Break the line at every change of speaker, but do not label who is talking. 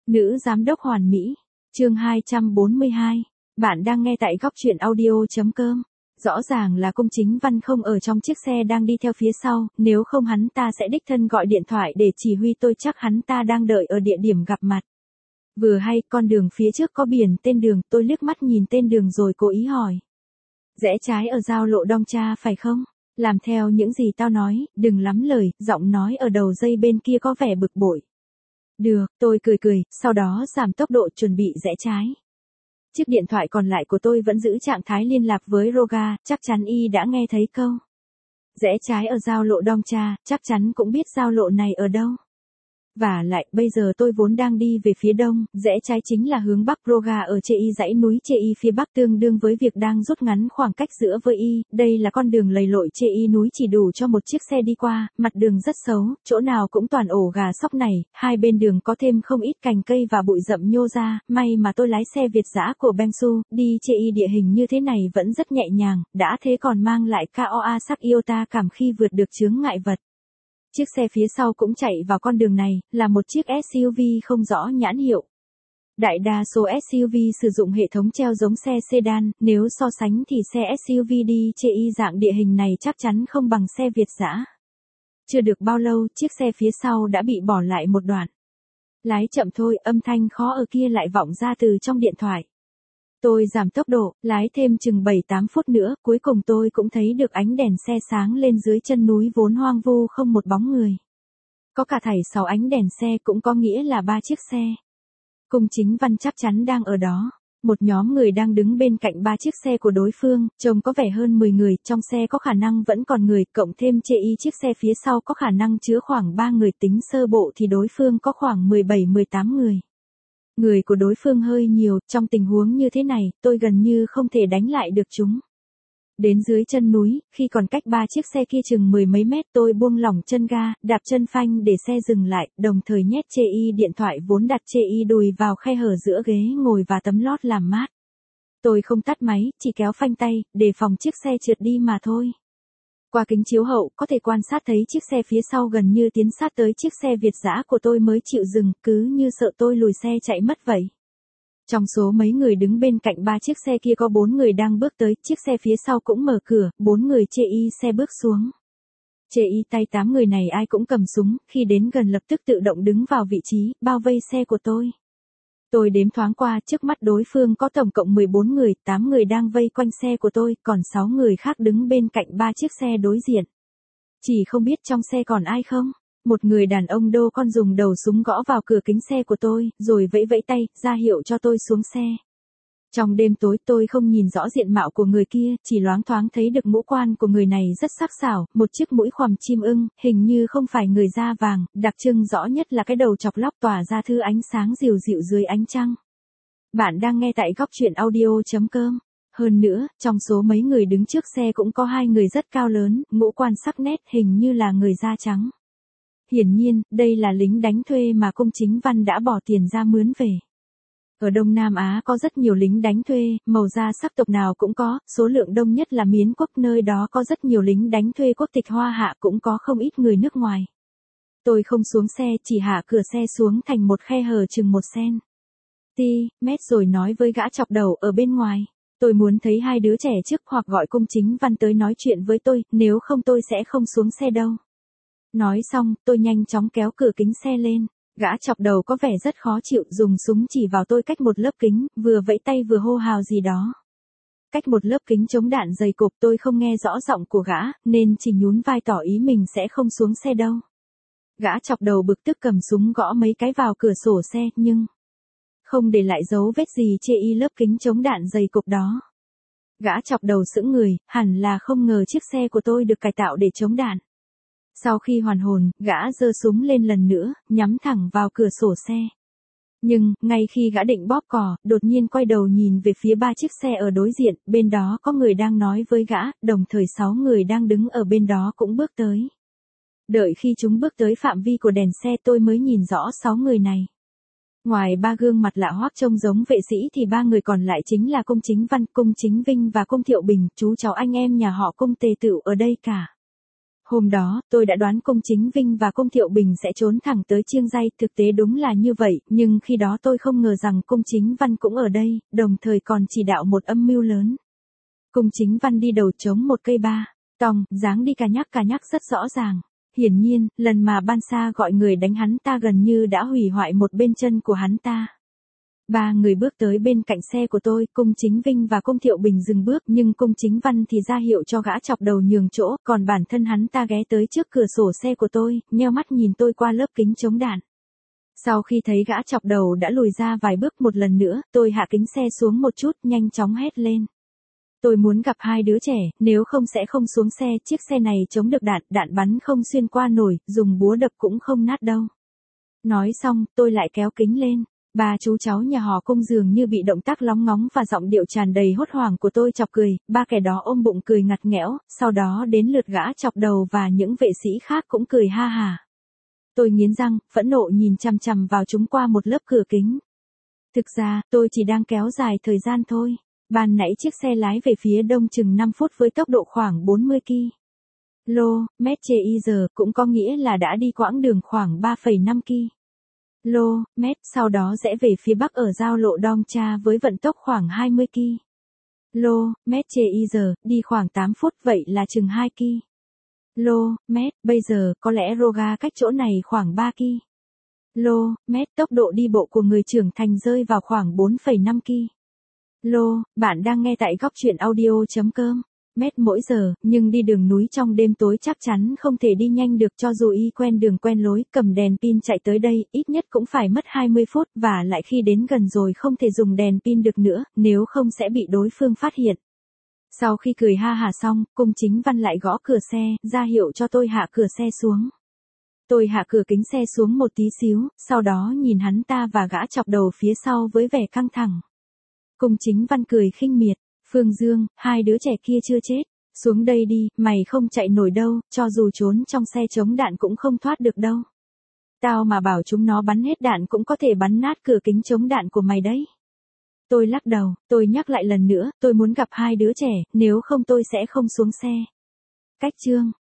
Nữ giám đốc hoàn mỹ. Chương 242. Bạn đang nghe tại góc truyện audio.com. Rõ ràng là Cung Chính Văn không ở trong chiếc xe đang đi theo phía sau, nếu không hắn ta sẽ đích thân gọi điện thoại để chỉ huy tôi, chắc hắn ta đang đợi ở địa điểm gặp mặt. Vừa hay, con đường phía trước có biển tên đường, tôi liếc mắt nhìn tên đường rồi cố ý hỏi. Rẽ trái ở giao lộ Đong Cha phải không? Làm theo những gì tao nói, đừng lắm lời, giọng nói ở đầu dây bên kia có vẻ bực bội. Được, tôi cười, sau đó giảm tốc độ chuẩn bị rẽ trái. Chiếc điện thoại còn lại của tôi vẫn giữ trạng thái liên lạc với Roga, chắc chắn y đã nghe thấy câu. Rẽ trái ở giao lộ Đong Cha, chắc chắn cũng biết giao lộ này ở đâu. Và lại, bây giờ tôi vốn đang đi về phía đông, rẽ trái chính là hướng bắc. Roga ở Chê Y, dãy núi Chê Y phía bắc, tương đương với việc đang rút ngắn khoảng cách giữa với y. Đây là con đường lầy lội Chê Y núi chỉ đủ cho một chiếc xe đi qua, mặt đường rất xấu, chỗ nào cũng toàn ổ gà sóc này, hai bên đường có thêm không ít cành cây và bụi rậm nhô ra. May mà tôi lái xe Việt dã của Bengsu, đi Chê Y địa hình như thế này vẫn rất nhẹ nhàng, đã thế còn mang lại KOA sắc iota cảm khi vượt được chướng ngại vật. Chiếc xe phía sau cũng chạy vào con đường này, là một chiếc SUV không rõ nhãn hiệu. Đại đa số SUV sử dụng hệ thống treo giống xe sedan, nếu so sánh thì xe SUV đi Chê Y dạng địa hình này chắc chắn không bằng xe Việt dã. Chưa được bao lâu, chiếc xe phía sau đã bị bỏ lại một đoạn. Lái chậm thôi, âm thanh khó ở kia lại vọng ra từ trong điện thoại. Tôi giảm tốc độ, lái thêm chừng 7-8 phút nữa, cuối cùng tôi cũng thấy được ánh đèn xe sáng lên dưới chân núi vốn hoang vu không một bóng người. Có cả thảy 6 ánh đèn xe, cũng có nghĩa là 3 chiếc xe. Cung Chính Văn chắc chắn đang ở đó. Một nhóm người đang đứng bên cạnh 3 chiếc xe của đối phương, trông có vẻ hơn 10 người, trong xe có khả năng vẫn còn người, cộng thêm Chê Y chiếc xe phía sau có khả năng chứa khoảng 3 người, tính sơ bộ thì đối phương có khoảng 17-18 người. Người của đối phương hơi nhiều, trong tình huống như thế này, tôi gần như không thể đánh lại được chúng. Đến dưới chân núi, khi còn cách 3 chiếc xe kia chừng 10 mấy mét, tôi buông lỏng chân ga, đạp chân phanh để xe dừng lại, đồng thời nhét Chê Y điện thoại vốn đặt Chê Y đùi vào khe hở giữa ghế ngồi và tấm lót làm mát. Tôi không tắt máy, chỉ kéo phanh tay, để phòng chiếc xe trượt đi mà thôi. Qua kính chiếu hậu, có thể quan sát thấy chiếc xe phía sau gần như tiến sát tới chiếc xe Việt dã của tôi mới chịu dừng, cứ như sợ tôi lùi xe chạy mất vậy. Trong số mấy người đứng bên cạnh 3 chiếc xe kia có 4 người đang bước tới, chiếc xe phía sau cũng mở cửa, 4 người Chê Y xe bước xuống. Chê Y tay 8 người này ai cũng cầm súng, khi đến gần lập tức tự động đứng vào vị trí, bao vây xe của tôi. Tôi đếm thoáng qua, trước mắt đối phương có tổng cộng 14 người, 8 người đang vây quanh xe của tôi, còn 6 người khác đứng bên cạnh 3 chiếc xe đối diện. Chỉ không biết trong xe còn ai không? Một người đàn ông đô con dùng đầu súng gõ vào cửa kính xe của tôi, rồi vẫy vẫy tay, ra hiệu cho tôi xuống xe. Trong đêm tối tôi không nhìn rõ diện mạo của người kia, chỉ loáng thoáng thấy được ngũ quan của người này rất sắc sảo, một chiếc mũi khoằm chim ưng, hình như không phải người da vàng, đặc trưng rõ nhất là cái đầu chọc lóc tỏa ra thứ ánh sáng dịu dịu dưới ánh trăng. Bạn đang nghe tại góc truyện audio.com. Hơn nữa, trong số mấy người đứng trước xe cũng có 2 người rất cao lớn, ngũ quan sắc nét, hình như là người da trắng. Hiển nhiên, đây là lính đánh thuê mà Cung Chính Văn đã bỏ tiền ra mướn về. Ở Đông Nam Á có rất nhiều lính đánh thuê, màu da sắc tộc nào cũng có, số lượng đông nhất là Miến Quốc, nơi đó có rất nhiều lính đánh thuê quốc tịch Hoa Hạ, cũng có không ít người nước ngoài. Tôi không xuống xe, chỉ hạ cửa xe xuống thành một khe hở chừng 1 cm rồi nói với gã chọc đầu ở bên ngoài. Tôi muốn thấy 2 đứa trẻ trước, hoặc gọi Cung Chính Văn tới nói chuyện với tôi, nếu không tôi sẽ không xuống xe đâu. Nói xong, tôi nhanh chóng kéo cửa kính xe lên. Gã chọc đầu có vẻ rất khó chịu, dùng súng chỉ vào tôi cách một lớp kính, vừa vẫy tay vừa hô hào gì đó. Cách một lớp kính chống đạn dày cộp, tôi không nghe rõ giọng của gã, nên chỉ nhún vai tỏ ý mình sẽ không xuống xe đâu. Gã chọc đầu bực tức cầm súng gõ mấy cái vào cửa sổ xe, nhưng không để lại dấu vết gì Chê Y lớp kính chống đạn dày cộp đó. Gã chọc đầu sững người, hẳn là không ngờ chiếc xe của tôi được cải tạo để chống đạn. Sau khi hoàn hồn, gã giơ súng lên lần nữa, nhắm thẳng vào cửa sổ xe. Nhưng, ngay khi gã định bóp cò, đột nhiên quay đầu nhìn về phía 3 chiếc xe ở đối diện, bên đó có người đang nói với gã, đồng thời 6 người đang đứng ở bên đó cũng bước tới. Đợi khi chúng bước tới phạm vi của đèn xe tôi mới nhìn rõ 6 người này. Ngoài 3 gương mặt lạ hoắc trông giống vệ sĩ thì 3 người còn lại chính là Cung Chính Văn, Cung Chính Vinh và Cung Thiệu Bình, chú cháu anh em nhà họ Cung tề tựu ở đây cả. Hôm đó, tôi đã đoán Cung Chính Vinh và Cung Thiệu Bình sẽ trốn thẳng tới Chiêng Ray, thực tế đúng là như vậy, nhưng khi đó tôi không ngờ rằng Cung Chính Văn cũng ở đây, đồng thời còn chỉ đạo một âm mưu lớn. Cung Chính Văn đi đầu chống một cây ba, tòng, dáng đi cà nhắc rất rõ ràng. Hiển nhiên, lần mà Ban Sa gọi người đánh hắn ta gần như đã hủy hoại một bên chân của hắn ta. Ba người bước tới bên cạnh xe của tôi, Cung Chính Vinh và Cung Thiệu Bình dừng bước, nhưng Cung Chính Văn thì ra hiệu cho gã chọc đầu nhường chỗ, còn bản thân hắn ta ghé tới trước cửa sổ xe của tôi, nheo mắt nhìn tôi qua lớp kính chống đạn. Sau khi thấy gã chọc đầu đã lùi ra vài bước một lần nữa, tôi hạ kính xe xuống một chút, nhanh chóng hét lên. Tôi muốn gặp hai đứa trẻ, nếu không sẽ không xuống xe, chiếc xe này chống được đạn, đạn bắn không xuyên qua nổi, dùng búa đập cũng không nát đâu. Nói xong, tôi lại kéo kính lên. Ba chú cháu nhà họ Cung dường như bị động tác lóng ngóng và giọng điệu tràn đầy hốt hoảng của tôi chọc cười, ba kẻ đó ôm bụng cười ngặt nghẽo, sau đó đến lượt gã chọc đầu và những vệ sĩ khác cũng cười ha hả. Tôi nghiến răng, phẫn nộ nhìn chằm chằm vào chúng qua một lớp cửa kính. Thực ra, tôi chỉ đang kéo dài thời gian thôi. Ban nãy chiếc xe lái về phía đông chừng 5 phút với tốc độ khoảng 40 km/h, cũng có nghĩa là đã đi quãng đường khoảng 3,5 km, sau đó rẽ về phía bắc ở giao lộ Dong Cha với vận tốc khoảng 20 km/h, đi khoảng 8 phút vậy là chừng 2 km, bây giờ có lẽ Roga cách chỗ này khoảng 3 km, tốc độ đi bộ của người trưởng thành rơi vào khoảng 4,5 km. Bạn đang nghe tại góc truyện audio.com. Mỗi giờ, nhưng đi đường núi trong đêm tối chắc chắn không thể đi nhanh được cho dù y quen đường quen lối, cầm đèn pin chạy tới đây, ít nhất cũng phải mất 20 phút và lại khi đến gần rồi không thể dùng đèn pin được nữa, nếu không sẽ bị đối phương phát hiện. Sau khi cười ha hả xong, Cung Chính Văn lại gõ cửa xe, ra hiệu cho tôi hạ cửa xe xuống. Tôi hạ cửa kính xe xuống một tí xíu, sau đó nhìn hắn ta và gã chọc đầu phía sau với vẻ căng thẳng. Cung Chính Văn cười khinh miệt, Phương Dương, hai đứa trẻ kia chưa chết, xuống đây đi, mày không chạy nổi đâu, cho dù trốn trong xe chống đạn cũng không thoát được đâu. Tao mà bảo chúng nó bắn hết đạn cũng có thể bắn nát cửa kính chống đạn của mày đấy. Tôi lắc đầu, tôi nhắc lại lần nữa, tôi muốn gặp hai đứa trẻ, nếu không tôi sẽ không xuống xe. Cách chương